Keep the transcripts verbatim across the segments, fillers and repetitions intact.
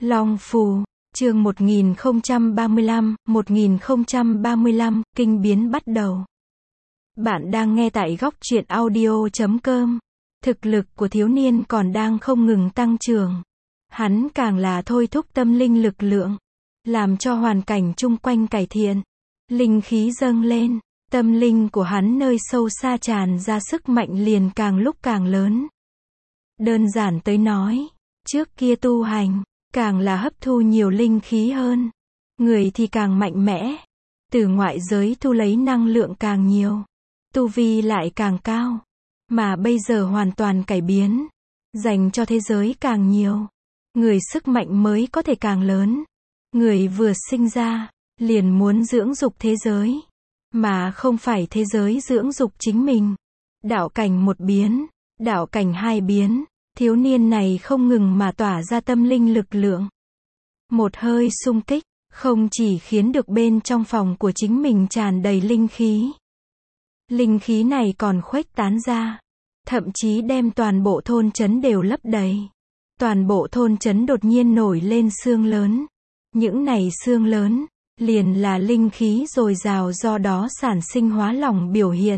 Long Phù, chương một nghìn không trăm ba mươi lăm, một nghìn không trăm ba mươi lăm, kinh biến bắt đầu. Bạn đang nghe tại góc truyện audio chấm com. Thực lực của thiếu niên còn đang không ngừng tăng trưởng. Hắn càng là thôi thúc tâm linh lực lượng, làm cho hoàn cảnh chung quanh cải thiện. Linh khí dâng lên, tâm linh của hắn nơi sâu xa tràn ra sức mạnh liền càng lúc càng lớn. Đơn giản tới nói, trước kia tu hành, càng là hấp thu nhiều linh khí hơn. Người thì càng mạnh mẽ. Từ ngoại giới thu lấy năng lượng càng nhiều. Tu vi lại càng cao. Mà bây giờ hoàn toàn cải biến. Dành cho thế giới càng nhiều. Người sức mạnh mới có thể càng lớn. Người vừa sinh ra, liền muốn dưỡng dục thế giới. Mà không phải thế giới dưỡng dục chính mình. Đạo cảnh một biến, đạo cảnh hai biến. Thiếu niên này không ngừng mà tỏa ra tâm linh lực lượng. Một hơi xung kích, không chỉ khiến được bên trong phòng của chính mình tràn đầy linh khí. Linh khí này còn khuếch tán ra. Thậm chí đem toàn bộ thôn trấn đều lấp đầy. Toàn bộ thôn trấn đột nhiên nổi lên xương lớn. Những này xương lớn, liền là linh khí dồi dào do đó sản sinh hóa lỏng biểu hiện.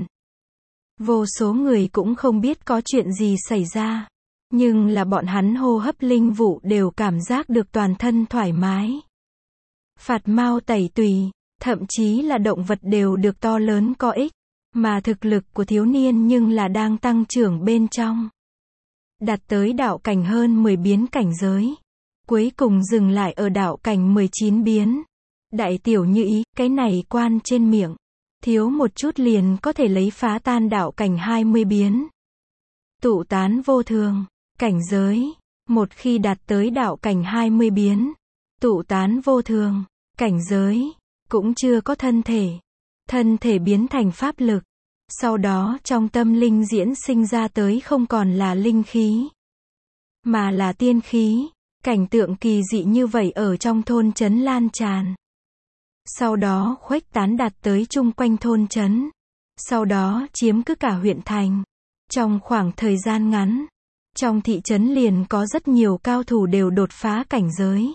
Vô số người cũng không biết có chuyện gì xảy ra. Nhưng là bọn hắn hô hấp linh vụ đều cảm giác được toàn thân thoải mái. Phạt mao tẩy tùy, thậm chí là động vật đều được to lớn có ích. Mà thực lực của thiếu niên nhưng là đang tăng trưởng bên trong. Đạt tới đạo cảnh hơn mười biến cảnh giới. Cuối cùng dừng lại ở đạo cảnh mười chín biến. Đại tiểu như ý, cái này quan trên miệng. Thiếu một chút liền có thể lấy phá tan đạo cảnh hai mươi biến. Tụ tán vô thường. Cảnh giới, một khi đạt tới đạo cảnh hai mươi biến, tụ tán vô thường, cảnh giới, cũng chưa có thân thể. Thân thể biến thành pháp lực. Sau đó trong tâm linh diễn sinh ra tới không còn là linh khí, mà là tiên khí. Cảnh tượng kỳ dị như vậy ở trong thôn trấn lan tràn. Sau đó khuếch tán đạt tới chung quanh thôn trấn. Sau đó chiếm cứ cả huyện thành. Trong khoảng thời gian ngắn, trong thị trấn liền có rất nhiều cao thủ đều đột phá cảnh giới.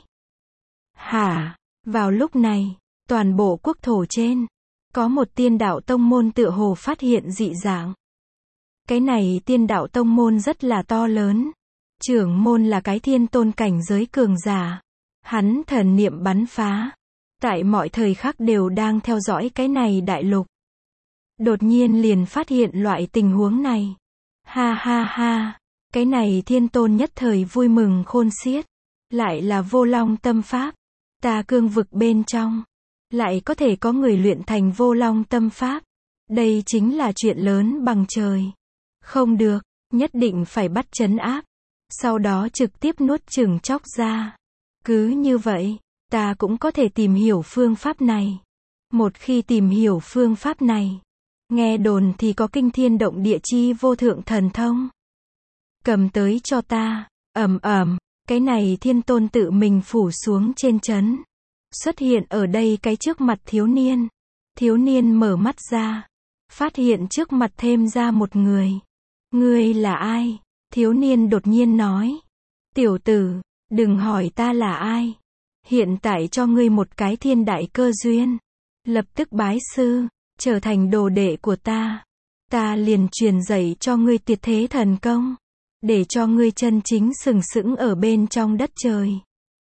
Hả? Vào lúc này, toàn bộ quốc thổ trên, có một tiên đạo tông môn tựa hồ phát hiện dị dạng. Cái này tiên đạo tông môn rất là to lớn. Trưởng môn là cái thiên tôn cảnh giới cường giả. Hắn thần niệm bắn phá. Tại mọi thời khắc đều đang theo dõi cái này đại lục. Đột nhiên liền phát hiện loại tình huống này. Ha ha ha. Cái này thiên tôn nhất thời vui mừng khôn xiết. Lại là vô long tâm pháp. Ta cương vực bên trong. Lại có thể có người luyện thành vô long tâm pháp. Đây chính là chuyện lớn bằng trời. Không được, nhất định phải bắt trấn áp. Sau đó trực tiếp nuốt chửng chóc ra. Cứ như vậy, ta cũng có thể tìm hiểu phương pháp này. Một khi tìm hiểu phương pháp này, nghe đồn thì có kinh thiên động địa chi vô thượng thần thông. Cầm tới cho ta, ầm ầm, cái này thiên tôn tự mình phủ xuống trên trấn. Xuất hiện ở đây cái trước mặt thiếu niên. Thiếu niên mở mắt ra, phát hiện trước mặt thêm ra một người. Ngươi là ai? Thiếu niên đột nhiên nói. Tiểu tử, đừng hỏi ta là ai. Hiện tại cho ngươi một cái thiên đại cơ duyên. Lập tức bái sư, trở thành đồ đệ của ta. Ta liền truyền dạy cho ngươi tuyệt thế thần công. Để cho ngươi chân chính sừng sững ở bên trong đất trời.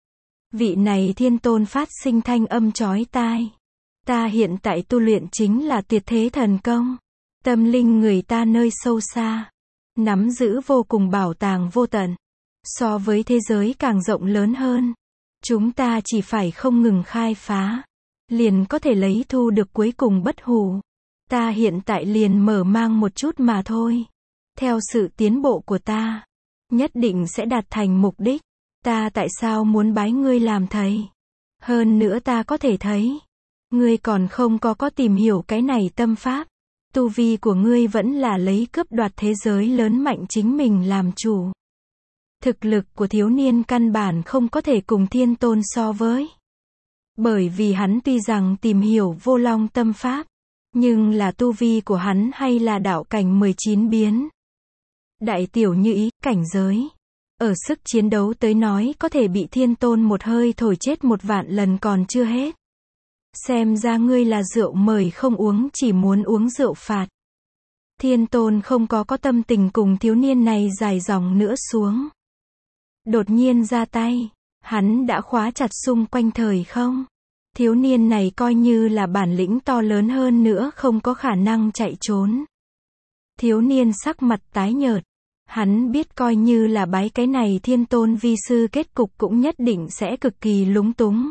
Vị này thiên tôn phát sinh thanh âm chói tai. Ta hiện tại tu luyện chính là tuyệt thế thần công. Tâm linh người ta nơi sâu xa. Nắm giữ vô cùng bảo tàng vô tận. So với thế giới càng rộng lớn hơn. Chúng ta chỉ phải không ngừng khai phá. Liền có thể lấy thu được cuối cùng bất hủ. Ta hiện tại liền mở mang một chút mà thôi. Theo sự tiến bộ của ta, nhất định sẽ đạt thành mục đích. Ta tại sao muốn bái ngươi làm thầy? Hơn nữa ta có thể thấy, ngươi còn không có có tìm hiểu cái này tâm pháp. Tu vi của ngươi vẫn là lấy cướp đoạt thế giới lớn mạnh chính mình làm chủ. Thực lực của thiếu niên căn bản không có thể cùng thiên tôn so với. Bởi vì hắn tuy rằng tìm hiểu vô long tâm pháp, nhưng là tu vi của hắn hay là đạo cảnh mười chín biến. Đại tiểu như ý, cảnh giới. Ở sức chiến đấu tới nói có thể bị thiên tôn một hơi thổi chết một vạn lần còn chưa hết. Xem ra ngươi là rượu mời không uống, chỉ muốn uống rượu phạt. Thiên tôn không có có tâm tình cùng thiếu niên này dài dòng nữa xuống. Đột nhiên ra tay, hắn đã khóa chặt xung quanh thời không. Thiếu niên này coi như là bản lĩnh to lớn hơn nữa không có khả năng chạy trốn. Thiếu niên sắc mặt tái nhợt. Hắn biết coi như là bái cái này thiên tôn vi sư kết cục cũng nhất định sẽ cực kỳ lúng túng.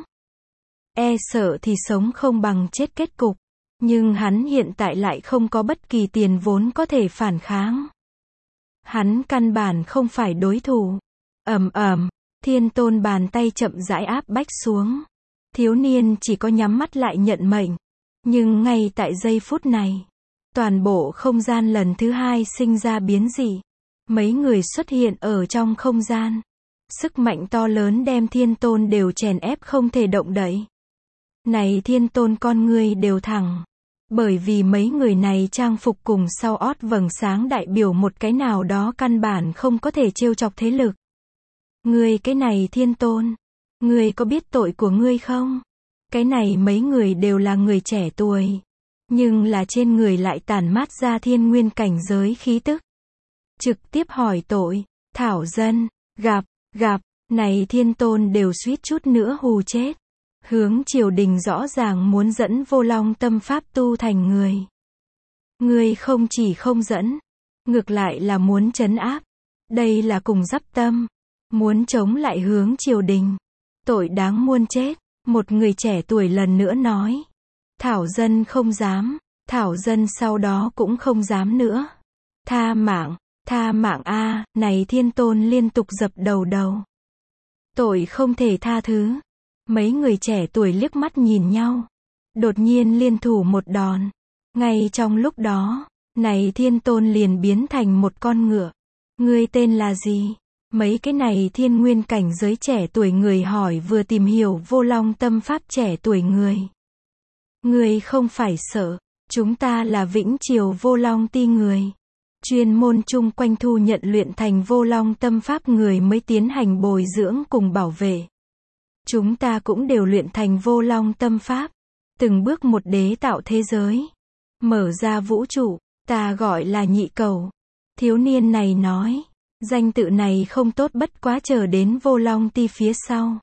E sợ thì sống không bằng chết kết cục. Nhưng hắn hiện tại lại không có bất kỳ tiền vốn có thể phản kháng. Hắn căn bản không phải đối thủ. Ầm ầm, thiên tôn bàn tay chậm rãi áp bách xuống. Thiếu niên chỉ có nhắm mắt lại nhận mệnh. Nhưng ngay tại giây phút này, toàn bộ không gian lần thứ hai sinh ra biến dị. Mấy người xuất hiện ở trong không gian. Sức mạnh to lớn đem thiên tôn đều chèn ép không thể động đậy. Này thiên tôn con ngươi đều thẳng. Bởi vì mấy người này trang phục cùng sau ót vầng sáng đại biểu một cái nào đó căn bản không có thể trêu chọc thế lực. Ngươi cái này thiên tôn. Ngươi có biết tội của ngươi không? Cái này mấy người đều là người trẻ tuổi. Nhưng là trên người lại tản mát ra thiên nguyên cảnh giới khí tức. Trực tiếp hỏi tội. Thảo dân. Gặp. Gặp. Này thiên tôn đều suýt chút nữa hù chết. Hướng triều đình rõ ràng muốn dẫn Vô Long tâm pháp tu thành người. Ngươi không chỉ không dẫn. Ngược lại là muốn trấn áp. Đây là cùng dắp tâm. Muốn chống lại hướng triều đình. Tội đáng muôn chết. Một người trẻ tuổi lần nữa nói. Thảo dân không dám. Thảo dân sau đó cũng không dám nữa. Tha mạng. Tha mạng a, này thiên tôn liên tục dập đầu đầu. Tội không thể tha thứ. Mấy người trẻ tuổi liếc mắt nhìn nhau. Đột nhiên liên thủ một đòn. Ngay trong lúc đó, này thiên tôn liền biến thành một con ngựa. Ngươi tên là gì? Mấy cái này thiên nguyên cảnh giới trẻ tuổi người hỏi vừa tìm hiểu Vô Long tâm pháp trẻ tuổi người. Ngươi không phải sợ, chúng ta là Vĩnh Triều Vô Long ti người. Chuyên môn chung quanh thu nhận luyện thành Vô Long tâm pháp người mới tiến hành bồi dưỡng cùng bảo vệ. Chúng ta cũng đều luyện thành Vô Long tâm pháp. Từng bước một đế tạo thế giới. Mở ra vũ trụ, ta gọi là Nhị Cầu. Thiếu niên này nói. Danh tự này không tốt bất quá chờ đến Vô Long ti phía sau.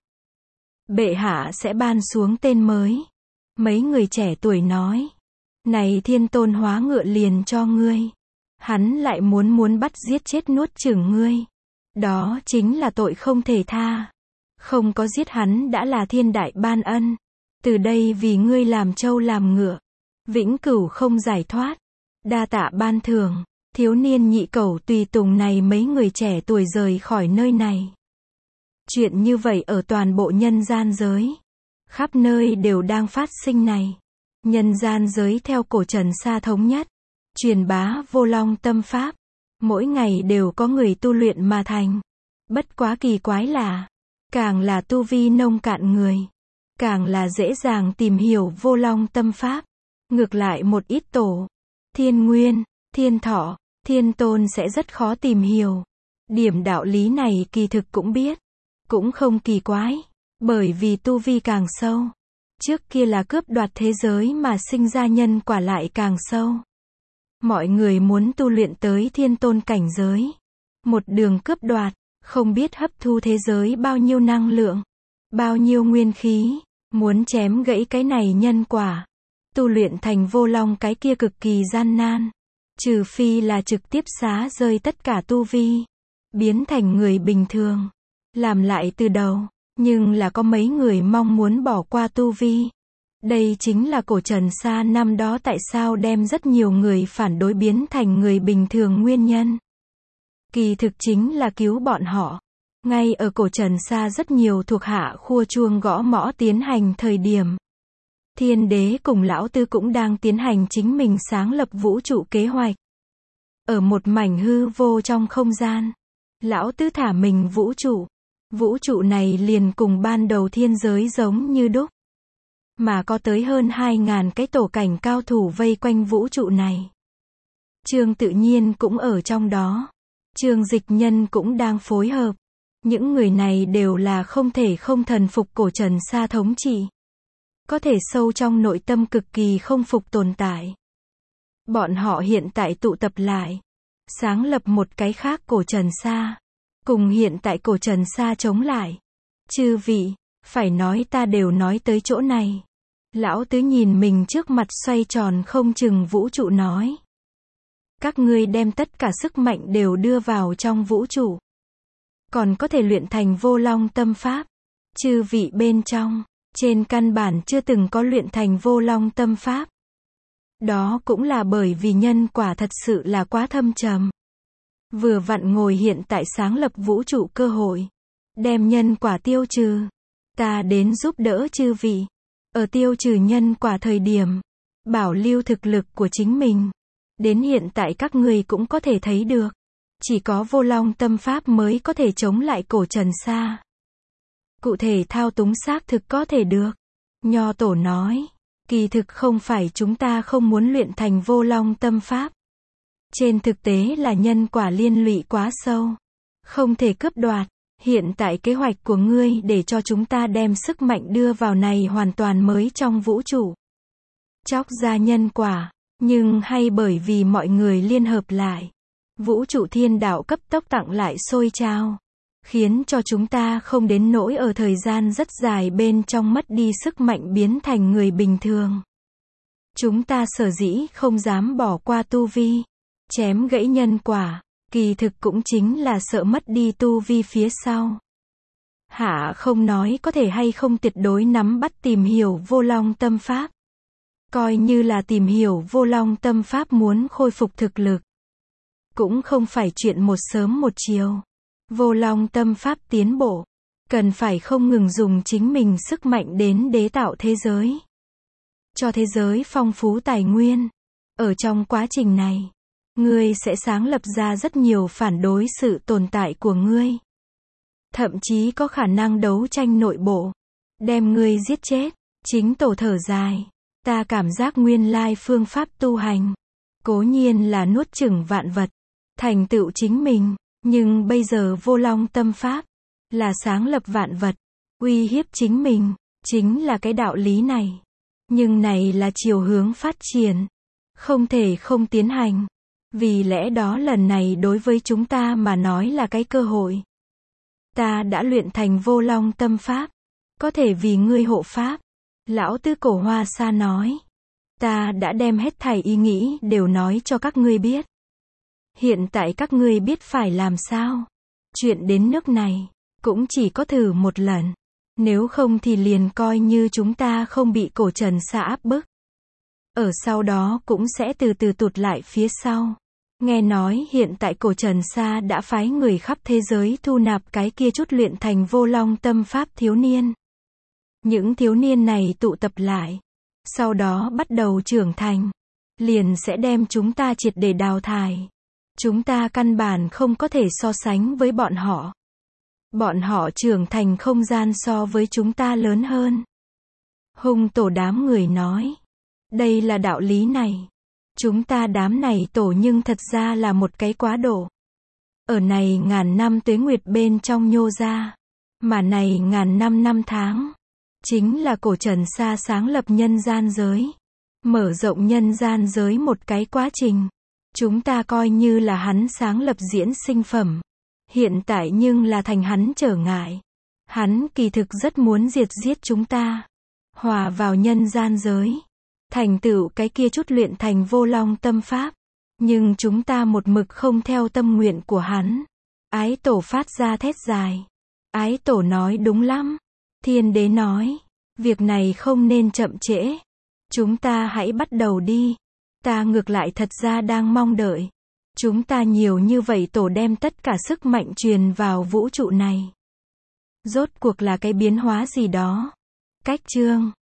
Bệ hạ sẽ ban xuống tên mới. Mấy người trẻ tuổi nói. Này thiên tôn hóa ngựa liền cho ngươi. Hắn lại muốn muốn bắt giết chết nuốt chửng ngươi. Đó chính là tội không thể tha. Không có giết hắn đã là thiên đại ban ân. Từ đây vì ngươi làm trâu làm ngựa. Vĩnh cửu không giải thoát. Đa tạ ban thưởng. Thiếu niên Nhị Cẩu tùy tùng này mấy người trẻ tuổi rời khỏi nơi này. Chuyện như vậy ở toàn bộ nhân gian giới. Khắp nơi đều đang phát sinh này. Nhân gian giới theo cổ Trần Sa thống nhất. Truyền bá Vô Long tâm pháp. Mỗi ngày đều có người tu luyện mà thành. Bất quá kỳ quái là. Càng là tu vi nông cạn người. Càng là dễ dàng tìm hiểu Vô Long tâm pháp. Ngược lại một ít tổ. Thiên Nguyên, Thiên Thọ, Thiên Tôn sẽ rất khó tìm hiểu. Điểm đạo lý này kỳ thực cũng biết. Cũng không kỳ quái. Bởi vì tu vi càng sâu. Trước kia là cướp đoạt thế giới mà sinh ra nhân quả lại càng sâu. Mọi người muốn tu luyện tới thiên tôn cảnh giới. Một đường cướp đoạt. Không biết hấp thu thế giới bao nhiêu năng lượng. Bao nhiêu nguyên khí. Muốn chém gãy cái này nhân quả. Tu luyện thành Vô Long cái kia cực kỳ gian nan. Trừ phi là trực tiếp xá rơi tất cả tu vi. Biến thành người bình thường. Làm lại từ đầu. Nhưng là có mấy người mong muốn bỏ qua tu vi. Đây chính là cổ Trần Sa năm đó tại sao đem rất nhiều người phản đối biến thành người bình thường nguyên nhân. Kỳ thực chính là cứu bọn họ. Ngay ở cổ Trần Sa rất nhiều thuộc hạ khua chuông gõ mõ tiến hành thời điểm. Thiên đế cùng lão tư cũng đang tiến hành chính mình sáng lập vũ trụ kế hoạch. Ở một mảnh hư vô trong không gian. Lão tư thả mình vũ trụ. Vũ trụ này liền cùng ban đầu thiên giới giống như đúc. Mà có tới hơn hai ngàn cái tổ cảnh cao thủ vây quanh vũ trụ này. Trương Tự Nhiên cũng ở trong đó. Trương Dịch Nhân cũng đang phối hợp. Những người này đều là không thể không thần phục cổ Trần Sa thống trị. Có thể sâu trong nội tâm cực kỳ không phục tồn tại. Bọn họ hiện tại tụ tập lại, sáng lập một cái khác cổ Trần Sa, cùng hiện tại cổ Trần Sa chống lại. Chư vị, phải nói ta đều nói tới chỗ này. Lão Tứ nhìn mình trước mặt xoay tròn không chừng vũ trụ nói. Các ngươi đem tất cả sức mạnh đều đưa vào trong vũ trụ. Còn có thể luyện thành vô long tâm pháp. Chư vị bên trong, trên căn bản chưa từng có luyện thành vô long tâm pháp. Đó cũng là bởi vì nhân quả thật sự là quá thâm trầm. Vừa vặn ngồi hiện tại sáng lập vũ trụ cơ hội. Đem nhân quả tiêu trừ. Ta đến giúp đỡ chư vị. Ở tiêu trừ nhân quả thời điểm. Bảo lưu thực lực của chính mình. Đến hiện tại các ngươi cũng có thể thấy được. Chỉ có vô long tâm pháp mới có thể chống lại cổ Trần Sa. Cụ thể thao túng xác thực có thể được. Nho Tổ nói. Kỳ thực không phải chúng ta không muốn luyện thành vô long tâm pháp. Trên thực tế là nhân quả liên lụy quá sâu. Không thể cướp đoạt. Hiện tại kế hoạch của ngươi để cho chúng ta đem sức mạnh đưa vào này hoàn toàn mới trong vũ trụ. Chóc ra nhân quả. Nhưng hay bởi vì mọi người liên hợp lại. Vũ trụ thiên đạo cấp tốc tặng lại sôi trào. Khiến cho chúng ta không đến nỗi ở thời gian rất dài bên trong mất đi sức mạnh biến thành người bình thường. Chúng ta sở dĩ không dám bỏ qua tu vi. Chém gãy nhân quả. Kỳ thực cũng chính là sợ mất đi tu vi phía sau. Hạ không nói có thể hay không tuyệt đối nắm bắt tìm hiểu vô long tâm pháp. Coi như là tìm hiểu vô long tâm pháp muốn khôi phục thực lực. Cũng không phải chuyện một sớm một chiều. Vô long tâm pháp tiến bộ. Cần phải không ngừng dùng chính mình sức mạnh đến đế tạo thế giới. Cho thế giới phong phú tài nguyên. Ở trong quá trình này. Ngươi sẽ sáng lập ra rất nhiều phản đối sự tồn tại của ngươi. Thậm chí có khả năng đấu tranh nội bộ. Đem ngươi giết chết. Chính Tổ thở dài. Ta cảm giác nguyên lai phương pháp tu hành. Cố nhiên là nuốt chửng vạn vật. Thành tựu chính mình. Nhưng bây giờ vô long tâm pháp. Là sáng lập vạn vật. Uy hiếp chính mình. Chính là cái đạo lý này. Nhưng này là chiều hướng phát triển. Không thể không tiến hành. Vì lẽ đó lần này đối với chúng ta mà nói là cái cơ hội. Ta đã luyện thành vô long tâm pháp. Có thể vì ngươi hộ pháp. Lão Tứ Cổ Hoa Sa nói. Ta đã đem hết thảy ý nghĩ đều nói cho các ngươi biết. Hiện tại các ngươi biết phải làm sao. Chuyện đến nước này. Cũng chỉ có thử một lần. Nếu không thì liền coi như chúng ta không bị cổ Trần Sa áp bức. Ở sau đó cũng sẽ từ từ tụt lại phía sau. Nghe nói hiện tại cổ Trần Sa đã phái người khắp thế giới thu nạp cái kia chút luyện thành vô long tâm pháp thiếu niên. Những thiếu niên này tụ tập lại. Sau đó bắt đầu trưởng thành. Liền sẽ đem chúng ta triệt để đào thải. Chúng ta căn bản không có thể so sánh với bọn họ. Bọn họ trưởng thành không gian so với chúng ta lớn hơn. Hung Tổ đám người nói. Đây là đạo lý này. Chúng ta đám này tổ nhưng thật ra là một cái quá độ. Ở này ngàn năm tuế nguyệt bên trong nhô ra. Mà này ngàn năm năm tháng. Chính là cổ Trần Sa sáng lập nhân gian giới. Mở rộng nhân gian giới một cái quá trình. Chúng ta coi như là hắn sáng lập diễn sinh phẩm. Hiện tại nhưng là thành hắn trở ngại. Hắn kỳ thực rất muốn diệt giết chúng ta. Hòa vào nhân gian giới. Thành tựu cái kia chút luyện thành vô long tâm pháp. Nhưng chúng ta một mực không theo tâm nguyện của hắn. Ái Tổ phát ra thét dài. Ái Tổ nói đúng lắm. Thiên Đế nói. Việc này không nên chậm trễ. Chúng ta hãy bắt đầu đi. Ta ngược lại thật ra đang mong đợi. Chúng ta nhiều như vậy tổ đem tất cả sức mạnh truyền vào vũ trụ này. Rốt cuộc là cái biến hóa gì đó. Cách chương